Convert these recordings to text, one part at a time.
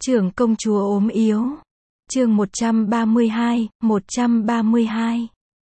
Trưởng công chúa ốm yếu. Chương 132.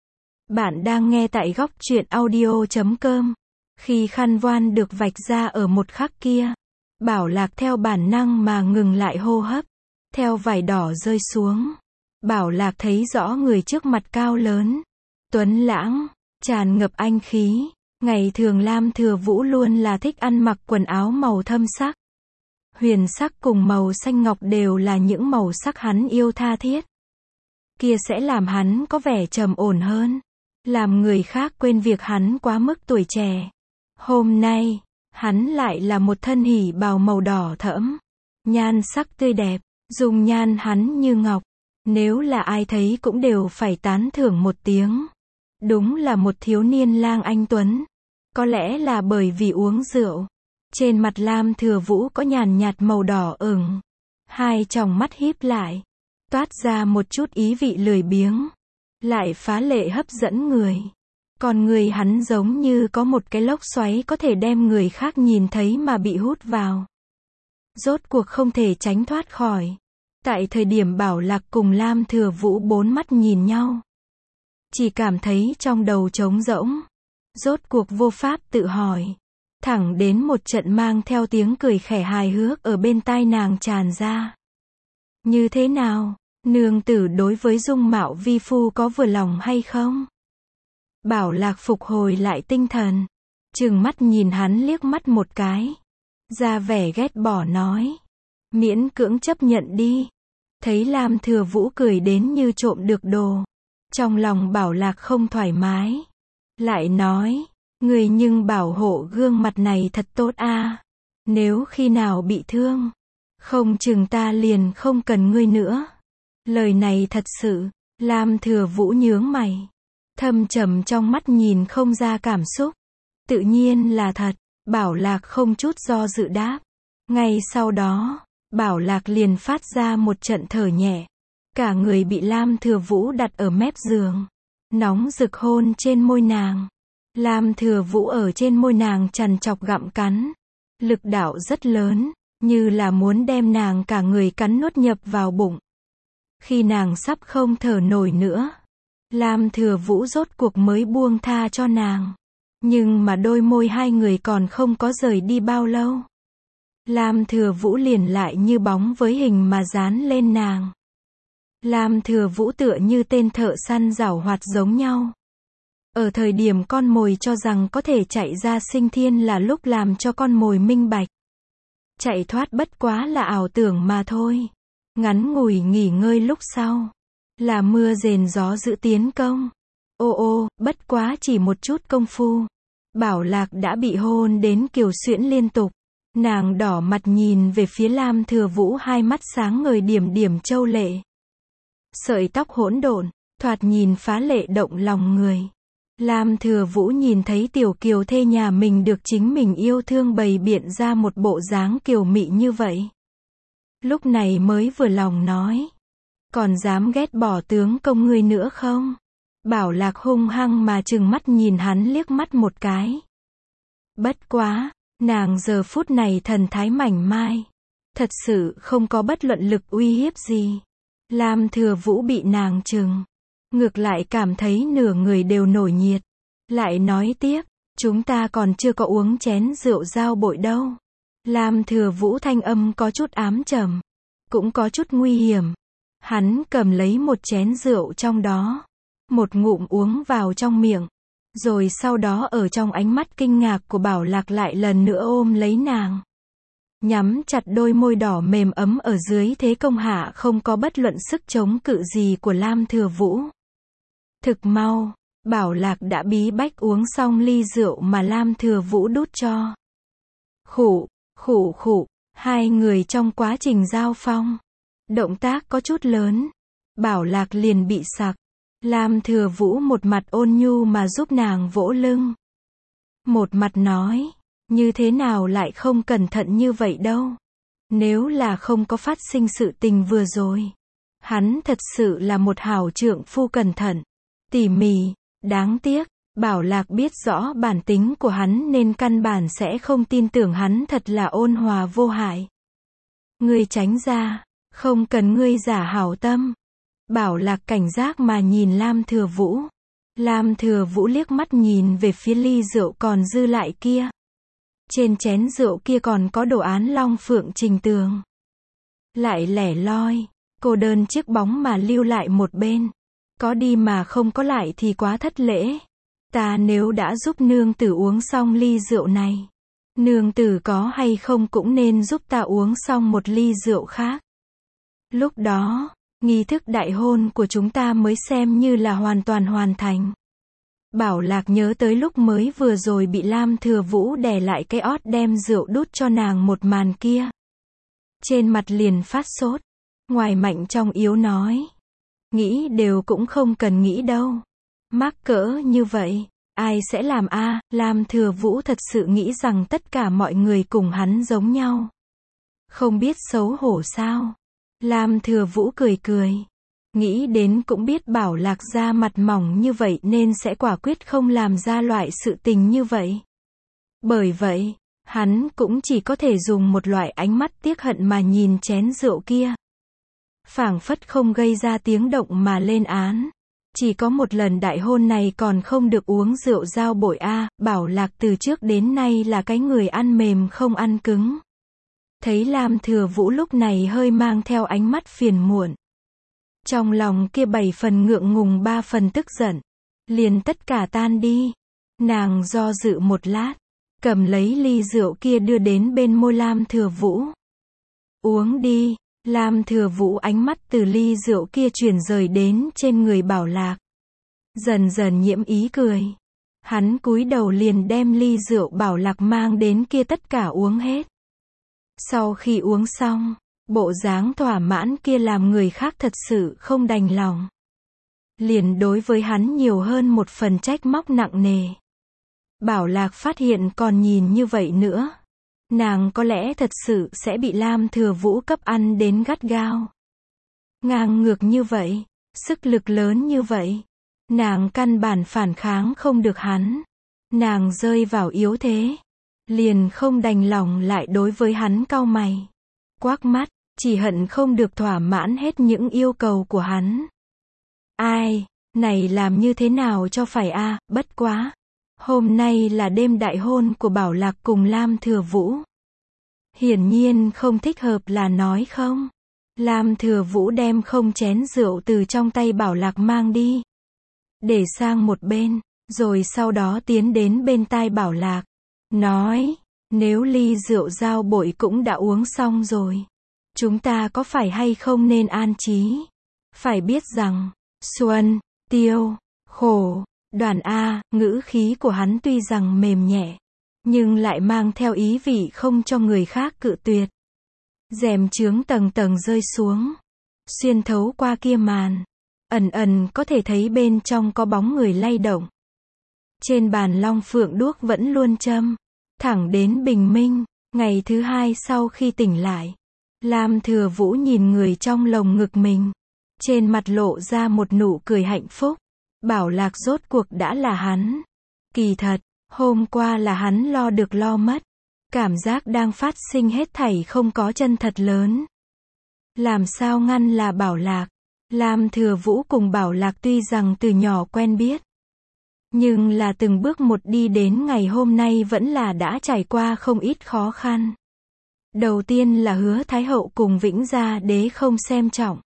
Bạn đang nghe tại góc truyện audio.com. Khi khăn voan được vạch ra ở một khắc kia, Bảo Lạc theo bản năng mà ngừng lại hô hấp. Theo vải đỏ rơi xuống, Bảo Lạc thấy rõ người trước mặt cao lớn, tuấn lãng, tràn ngập anh khí. Ngày thường Lam Thừa Vũ luôn là thích ăn mặc quần áo màu thâm sắc. Huyền sắc cùng màu xanh ngọc đều là những màu sắc hắn yêu tha thiết. Kia sẽ làm hắn có vẻ trầm ổn hơn, làm người khác quên việc hắn quá mức tuổi trẻ. Hôm nay, hắn lại là một thân hỉ bào màu đỏ thẫm, nhan sắc tươi đẹp, dung nhan hắn như ngọc. Nếu là ai thấy cũng đều phải tán thưởng một tiếng. Đúng là một thiếu niên lang anh tuấn. Có lẽ là bởi vì uống rượu. Trên mặt Lam Thừa Vũ có nhàn nhạt màu đỏ ửng. Hai tròng mắt híp lại, toát ra một chút ý vị lười biếng, lại phá lệ hấp dẫn người. Còn người hắn giống như có một cái lốc xoáy có thể đem người khác nhìn thấy mà bị hút vào. Rốt cuộc không thể tránh thoát khỏi. Tại thời điểm Bảo Lạc cùng Lam Thừa Vũ bốn mắt nhìn nhau, chỉ cảm thấy trong đầu trống rỗng. Rốt cuộc vô pháp tự hỏi. Thẳng đến một trận mang theo tiếng cười khẽ hài hước ở bên tai nàng tràn ra. Như thế nào, nương tử đối với dung mạo vi phu có vừa lòng hay không? Bảo Lạc phục hồi lại tinh thần, trừng mắt nhìn hắn liếc mắt một cái, ra vẻ ghét bỏ nói, miễn cưỡng chấp nhận đi. Thấy Lam Thừa Vũ cười đến như trộm được đồ, trong lòng Bảo Lạc không thoải mái, lại nói, người nhưng bảo hộ gương mặt này thật tốt a. Nếu khi nào bị thương, không chừng ta liền không cần ngươi nữa. Lời này thật sự. Lam Thừa Vũ nhướng mày, thâm trầm trong mắt nhìn không ra cảm xúc. Tự nhiên là thật. Bảo Lạc không chút do dự đáp. Ngay sau đó, Bảo Lạc liền phát ra một trận thở nhẹ. Cả người bị Lam Thừa Vũ đặt ở mép giường, nóng rực hôn trên môi nàng. Lam Thừa Vũ ở trên môi nàng trằn trọc gặm cắn, lực đạo rất lớn, như là muốn đem nàng cả người cắn nuốt nhập vào bụng. Khi nàng sắp không thở nổi nữa, Lam Thừa Vũ rốt cuộc mới buông tha cho nàng. Nhưng mà đôi môi hai người còn không có rời đi bao lâu, Lam Thừa Vũ liền lại như bóng với hình mà dán lên nàng. Lam Thừa Vũ tựa như tên thợ săn giảo hoạt giống nhau. Ở thời điểm con mồi cho rằng có thể chạy ra sinh thiên là lúc làm cho con mồi minh bạch. Chạy thoát bất quá là ảo tưởng mà thôi. Ngắn ngủi nghỉ ngơi lúc sau, là mưa rền gió dữ tiến công. Ô, bất quá chỉ một chút công phu, Bảo Lạc đã bị hôn đến kiều xuyễn liên tục. Nàng đỏ mặt nhìn về phía Lam Thừa Vũ, hai mắt sáng ngời điểm điểm châu lệ. Sợi tóc hỗn độn, thoạt nhìn phá lệ động lòng người. Lam Thừa Vũ nhìn thấy tiểu kiều thê nhà mình được chính mình yêu thương bày biện ra một bộ dáng kiều mị như vậy. Lúc này mới vừa lòng nói, còn dám ghét bỏ tướng công ngươi nữa không? Bảo Lạc hung hăng mà trừng mắt nhìn hắn liếc mắt một cái. Bất quá, nàng giờ phút này thần thái mảnh mai, thật sự không có bất luận lực uy hiếp gì. Lam Thừa Vũ bị nàng trừng, ngược lại cảm thấy nửa người đều nổi nhiệt. Lại nói tiếp, chúng ta còn chưa có uống chén rượu giao bội đâu. Lam Thừa Vũ thanh âm có chút ám trầm, cũng có chút nguy hiểm. Hắn cầm lấy một chén rượu trong đó, một ngụm uống vào trong miệng, rồi sau đó ở trong ánh mắt kinh ngạc của Bảo Lạc lại lần nữa ôm lấy nàng, nhắm chặt đôi môi đỏ mềm ấm ở dưới thế công hạ không có bất luận sức chống cự gì của Lam Thừa Vũ. Thực mau, Bảo Lạc đã bí bách uống xong ly rượu mà Lam Thừa Vũ đút cho. Khụ, hai người trong quá trình giao phong, động tác có chút lớn, Bảo Lạc liền bị sặc. Lam Thừa Vũ một mặt ôn nhu mà giúp nàng vỗ lưng, một mặt nói, như thế nào lại không cẩn thận như vậy đâu. Nếu là không có phát sinh sự tình vừa rồi, hắn thật sự là một hảo trượng phu cẩn thận, tỉ mỉ. Đáng tiếc, Bảo Lạc biết rõ bản tính của hắn nên căn bản sẽ không tin tưởng hắn thật là ôn hòa vô hại. Ngươi tránh ra, không cần ngươi giả hảo tâm. Bảo Lạc cảnh giác mà nhìn Lam Thừa Vũ. Lam Thừa Vũ liếc mắt nhìn về phía ly rượu còn dư lại kia. Trên chén rượu kia còn có đồ án Long Phượng Trình Tường. Lại lẻ loi, cô đơn chiếc bóng mà lưu lại một bên. Có đi mà không có lại thì quá thất lễ. Ta nếu đã giúp nương tử uống xong ly rượu này, nương tử có hay không cũng nên giúp ta uống xong một ly rượu khác. Lúc đó, nghi thức đại hôn của chúng ta mới xem như là hoàn toàn hoàn thành. Bảo Lạc nhớ tới lúc mới vừa rồi bị Lam Thừa Vũ đè lại cái ót đem rượu đút cho nàng một màn kia. Trên mặt liền phát sốt. Ngoài mạnh trong yếu nói. Nghĩ đều cũng không cần nghĩ đâu. Mắc cỡ như vậy, ai sẽ làm a? Lam Thừa Vũ thật sự nghĩ rằng tất cả mọi người cùng hắn giống nhau. Không biết xấu hổ sao? Lam Thừa Vũ cười cười. Nghĩ đến cũng biết Bảo Lạc da mặt mỏng như vậy nên sẽ quả quyết không làm ra loại sự tình như vậy. Bởi vậy, hắn cũng chỉ có thể dùng một loại ánh mắt tiếc hận mà nhìn chén rượu kia. Phảng phất không gây ra tiếng động mà lên án. Chỉ có một lần đại hôn này còn không được uống rượu dao bội a. Bảo Lạc từ trước đến nay là cái người ăn mềm không ăn cứng. Thấy Lam Thừa Vũ lúc này hơi mang theo ánh mắt phiền muộn. Trong lòng kia 7 phần ngượng ngùng 3 phần tức giận. Liền tất cả tan đi. Nàng do dự một lát. Cầm lấy ly rượu kia đưa đến bên môi Lam Thừa Vũ. Uống đi. Lam Thừa Vũ ánh mắt từ ly rượu kia chuyển rời đến trên người Bảo Lạc. Dần dần nhiễm ý cười. Hắn cúi đầu liền đem ly rượu Bảo Lạc mang đến kia tất cả uống hết. Sau khi uống xong, bộ dáng thỏa mãn kia làm người khác thật sự không đành lòng. Liền đối với hắn nhiều hơn một phần trách móc nặng nề. Bảo Lạc phát hiện còn nhìn như vậy nữa. Nàng có lẽ thật sự sẽ bị Lam Thừa Vũ cấp ăn đến gắt gao. Ngang ngược như vậy, sức lực lớn như vậy. Nàng căn bản phản kháng không được hắn. Nàng rơi vào yếu thế. Liền không đành lòng lại đối với hắn cau mày. Quắc mắt, chỉ hận không được thỏa mãn hết những yêu cầu của hắn. Ai, này làm như thế nào cho phải a? Bất quá. Hôm nay là đêm đại hôn của Bảo Lạc cùng Lam Thừa Vũ. Hiển nhiên không thích hợp là nói không. Lam Thừa Vũ đem không chén rượu từ trong tay Bảo Lạc mang đi. Để sang một bên, rồi sau đó tiến đến bên tai Bảo Lạc. Nói, nếu ly rượu dao bội cũng đã uống xong rồi. Chúng ta có phải hay không nên an trí? Phải biết rằng, xuân, tiêu, khổ, đoàn A, ngữ khí của hắn tuy rằng mềm nhẹ, nhưng lại mang theo ý vị không cho người khác cự tuyệt. Rèm chướng tầng tầng rơi xuống, xuyên thấu qua kia màn, ẩn ẩn có thể thấy bên trong có bóng người lay động. Trên bàn Long Phượng đuốc vẫn luôn châm, thẳng đến bình minh, ngày thứ hai sau khi tỉnh lại. Lam Thừa Vũ nhìn người trong lồng ngực mình, trên mặt lộ ra một nụ cười hạnh phúc. Bảo Lạc rốt cuộc đã là hắn. Kỳ thật, hôm qua là hắn lo được lo mất. Cảm giác đang phát sinh hết thảy không có chân thật lớn. Làm sao ngăn là Bảo Lạc. Lam Thừa Vũ cùng Bảo Lạc tuy rằng từ nhỏ quen biết, nhưng là từng bước một đi đến ngày hôm nay vẫn là đã trải qua không ít khó khăn. Đầu tiên là Hứa Thái Hậu cùng Vĩnh Gia Đế không xem trọng.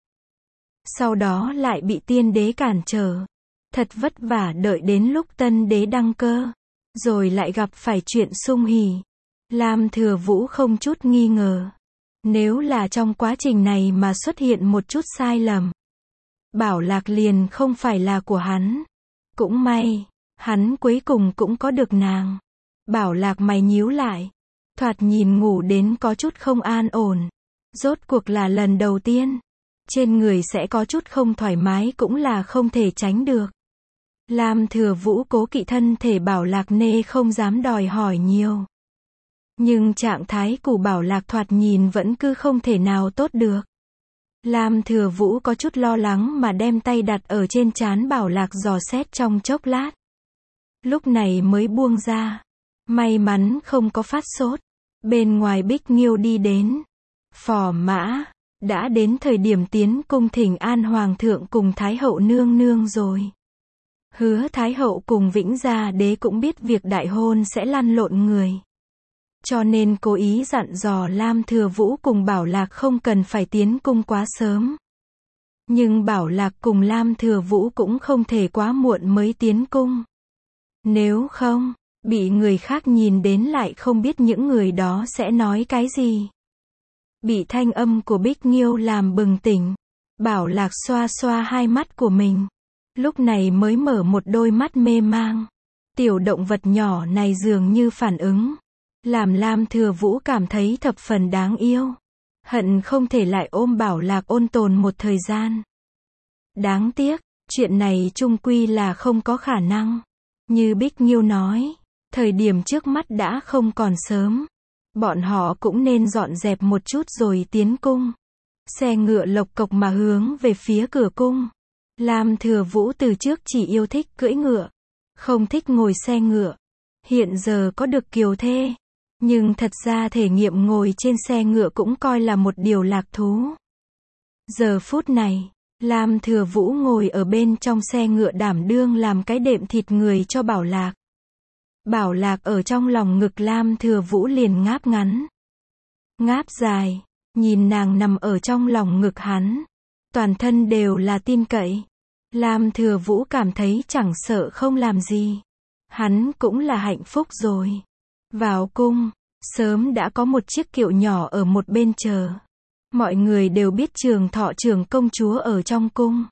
Sau đó lại bị Tiên Đế cản trở. Thật vất vả đợi đến lúc Tân Đế đăng cơ. Rồi lại gặp phải chuyện sung hỉ. Lam Thừa Vũ không chút nghi ngờ. Nếu là trong quá trình này mà xuất hiện một chút sai lầm, Bảo Lạc liền không phải là của hắn. Cũng may, hắn cuối cùng cũng có được nàng. Bảo Lạc mày nhíu lại. Thoạt nhìn ngủ đến có chút không an ổn. Rốt cuộc là lần đầu tiên. Trên người sẽ có chút không thoải mái cũng là không thể tránh được. Lam Thừa Vũ cố kỵ thân thể Bảo Lạc nê không dám đòi hỏi nhiều. Nhưng trạng thái của Bảo Lạc thoạt nhìn vẫn cứ không thể nào tốt được. Lam Thừa Vũ có chút lo lắng mà đem tay đặt ở trên trán Bảo Lạc dò xét trong chốc lát. Lúc này mới buông ra. May mắn không có phát sốt. Bên ngoài Bích Nghiêu đi đến. Phò mã, đã đến thời điểm tiến cung thỉnh an hoàng thượng cùng Thái hậu nương nương rồi. Hứa Thái hậu cùng Vĩnh Gia đế cũng biết việc đại hôn sẽ lăn lộn người. Cho nên cố ý dặn dò Lam Thừa Vũ cùng Bảo Lạc không cần phải tiến cung quá sớm. Nhưng Bảo Lạc cùng Lam Thừa Vũ cũng không thể quá muộn mới tiến cung. Nếu không, bị người khác nhìn đến lại không biết những người đó sẽ nói cái gì. Bị thanh âm của Bích Nghiêu làm bừng tỉnh. Bảo Lạc xoa xoa hai mắt của mình. Lúc này mới mở một đôi mắt mê mang. Tiểu động vật nhỏ này dường như phản ứng. Làm Lam Thừa Vũ cảm thấy thập phần đáng yêu. Hận không thể lại ôm Bảo Lạc ôn tồn một thời gian. Đáng tiếc, chuyện này chung quy là không có khả năng. Như Bích Nghiêu nói, thời điểm trước mắt đã không còn sớm. Bọn họ cũng nên dọn dẹp một chút rồi tiến cung. Xe ngựa lộc cộc mà hướng về phía cửa cung. Lam Thừa Vũ từ trước chỉ yêu thích cưỡi ngựa, không thích ngồi xe ngựa. Hiện giờ có được kiều thê, nhưng thật ra thể nghiệm ngồi trên xe ngựa cũng coi là một điều lạc thú. Giờ phút này, Lam Thừa Vũ ngồi ở bên trong xe ngựa đảm đương làm cái đệm thịt người cho Bảo Lạc. Bảo Lạc ở trong lòng ngực Lam Thừa Vũ liền ngáp ngắn, ngáp dài, nhìn nàng nằm ở trong lòng ngực hắn. Toàn thân đều là tin cậy. Lam Thừa Vũ cảm thấy chẳng sợ không làm gì. Hắn cũng là hạnh phúc rồi. Vào cung, sớm đã có một chiếc kiệu nhỏ ở một bên chờ. Mọi người đều biết Trường Thọ trưởng công chúa ở trong cung.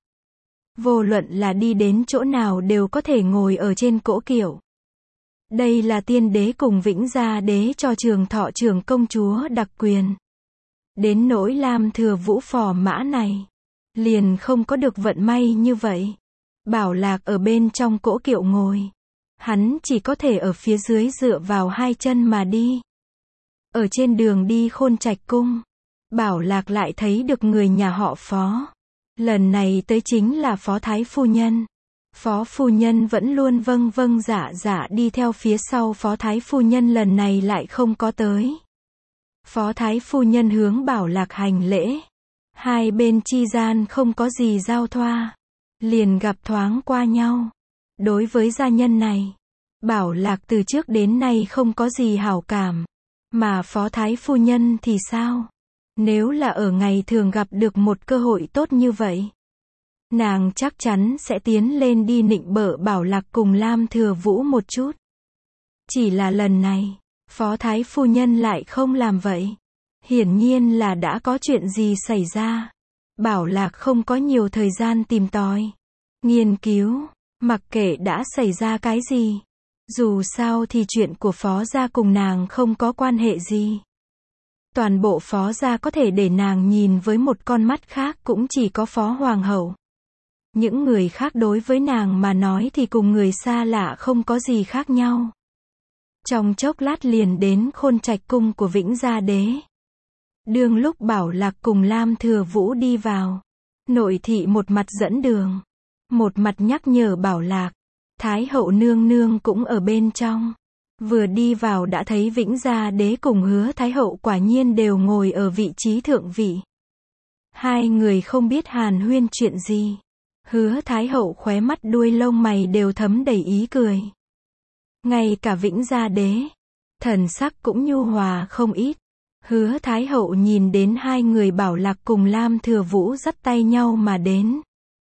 Vô luận là đi đến chỗ nào đều có thể ngồi ở trên cỗ kiệu. Đây là tiên đế cùng Vĩnh Gia đế cho Trường Thọ trưởng công chúa đặc quyền. Đến nỗi Lam Thừa Vũ phò mã này, liền không có được vận may như vậy. Bảo Lạc ở bên trong cỗ kiệu ngồi. Hắn chỉ có thể ở phía dưới dựa vào hai chân mà đi. Ở trên đường đi Khôn Trạch cung, Bảo Lạc lại thấy được người nhà họ Phó. Lần này tới chính là Phó Thái Phu Nhân. Phó Phu Nhân vẫn luôn vâng vâng dạ dạ đi theo phía sau Phó Thái Phu Nhân, lần này lại không có tới. Phó Thái Phu Nhân hướng Bảo Lạc hành lễ. Hai bên chi gian không có gì giao thoa. Liền gặp thoáng qua nhau. Đối với gia nhân này, Bảo Lạc từ trước đến nay không có gì hảo cảm. Mà Phó Thái Phu Nhân thì sao? Nếu là ở ngày thường gặp được một cơ hội tốt như vậy, nàng chắc chắn sẽ tiến lên đi nịnh bợ Bảo Lạc cùng Lam Thừa Vũ một chút. Chỉ là lần này, Phó Thái Phu Nhân lại không làm vậy. Hiển nhiên là đã có chuyện gì xảy ra. Bảo Lạc không có nhiều thời gian tìm tòi, nghiên cứu, mặc kệ đã xảy ra cái gì. Dù sao thì chuyện của Phó gia cùng nàng không có quan hệ gì. Toàn bộ Phó gia có thể để nàng nhìn với một con mắt khác cũng chỉ có Phó Hoàng hậu. Những người khác đối với nàng mà nói thì cùng người xa lạ không có gì khác nhau. Trong chốc lát liền đến Khôn Trạch cung của Vĩnh Gia đế. Đương lúc Bảo Lạc cùng Lam Thừa Vũ đi vào, nội thị một mặt dẫn đường, một mặt nhắc nhở Bảo Lạc. Thái hậu nương nương cũng ở bên trong. Vừa đi vào đã thấy Vĩnh Gia đế cùng Hứa Thái hậu quả nhiên đều ngồi ở vị trí thượng vị. Hai người không biết hàn huyên chuyện gì. Hứa Thái hậu khóe mắt đuôi lông mày đều thấm đầy ý cười. Ngay cả Vĩnh Gia đế, thần sắc cũng nhu hòa không ít. Hứa Thái hậu nhìn đến hai người Bảo Lạc cùng Lam Thừa Vũ dắt tay nhau mà đến.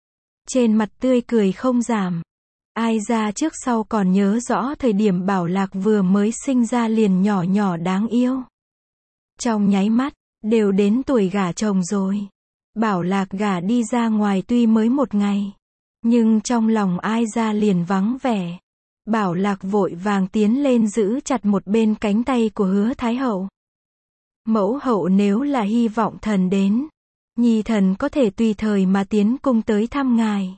Trên mặt tươi cười không giảm. Ai ra trước sau còn nhớ rõ thời điểm Bảo Lạc vừa mới sinh ra liền nhỏ nhỏ đáng yêu. Trong nháy mắt, đều đến tuổi gả chồng rồi. Bảo Lạc gả đi ra ngoài tuy mới một ngày, nhưng trong lòng ai ra liền vắng vẻ. Bảo Lạc vội vàng tiến lên giữ chặt một bên cánh tay của Hứa Thái hậu. Mẫu hậu nếu là hy vọng thần đến, nhi thần có thể tùy thời mà tiến cung tới thăm ngài.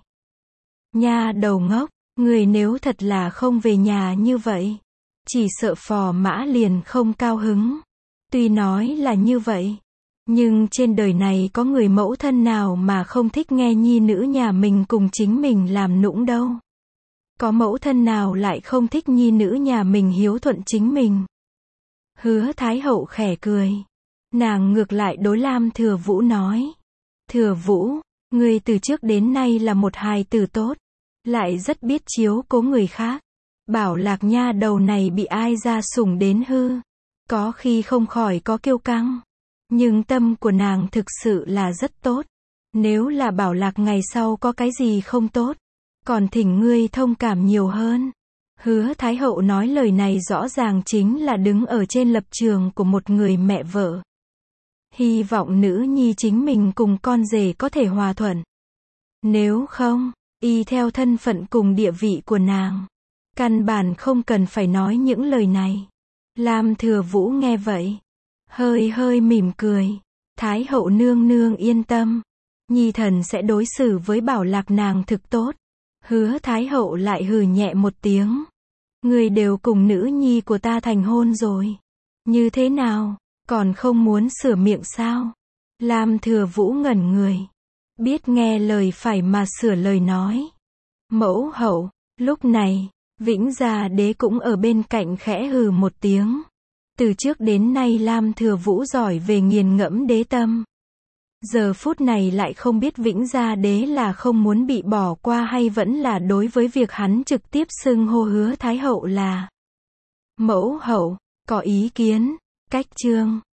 Nha đầu ngốc, người nếu thật là không về nhà như vậy, chỉ sợ phò mã liền không cao hứng. Tuy nói là như vậy, nhưng trên đời này có người mẫu thân nào mà không thích nghe nhi nữ nhà mình cùng chính mình làm nũng đâu. Có mẫu thân nào lại không thích nhi nữ nhà mình hiếu thuận chính mình. Hứa Thái hậu khẽ cười. Nàng ngược lại đối Lam Thừa Vũ nói. Thừa Vũ, ngươi từ trước đến nay là một hài tử tốt, lại rất biết chiếu cố người khác. Bảo Lạc nha đầu này bị ai ra sủng đến hư, có khi không khỏi có kiêu căng. Nhưng tâm của nàng thực sự là rất tốt. Nếu là Bảo Lạc ngày sau có cái gì không tốt, còn thỉnh ngươi thông cảm nhiều hơn. Hứa Thái Hậu nói lời này rõ ràng chính là đứng ở trên lập trường của một người mẹ vợ. Hy vọng nữ nhi chính mình cùng con rể có thể hòa thuận. Nếu không, y theo thân phận cùng địa vị của nàng, căn bản không cần phải nói những lời này. Lam Thừa Vũ nghe vậy, hơi hơi mỉm cười. Thái Hậu nương nương yên tâm, nhi thần sẽ đối xử với Bảo Lạc nàng thực tốt. Hứa Thái Hậu lại hừ nhẹ một tiếng. Người đều cùng nữ nhi của ta thành hôn rồi. Như thế nào, còn không muốn sửa miệng sao? Lam Thừa Vũ ngẩn người, biết nghe lời phải mà sửa lời nói. Mẫu hậu, lúc này, Vĩnh Gia Đế cũng ở bên cạnh khẽ hừ một tiếng. Từ trước đến nay Lam Thừa Vũ giỏi về nghiền ngẫm đế tâm. Giờ phút này lại không biết Vĩnh Gia Đế là không muốn bị bỏ qua hay vẫn là đối với việc hắn trực tiếp xưng hô Hứa Thái Hậu là mẫu hậu, có ý kiến. Cách chương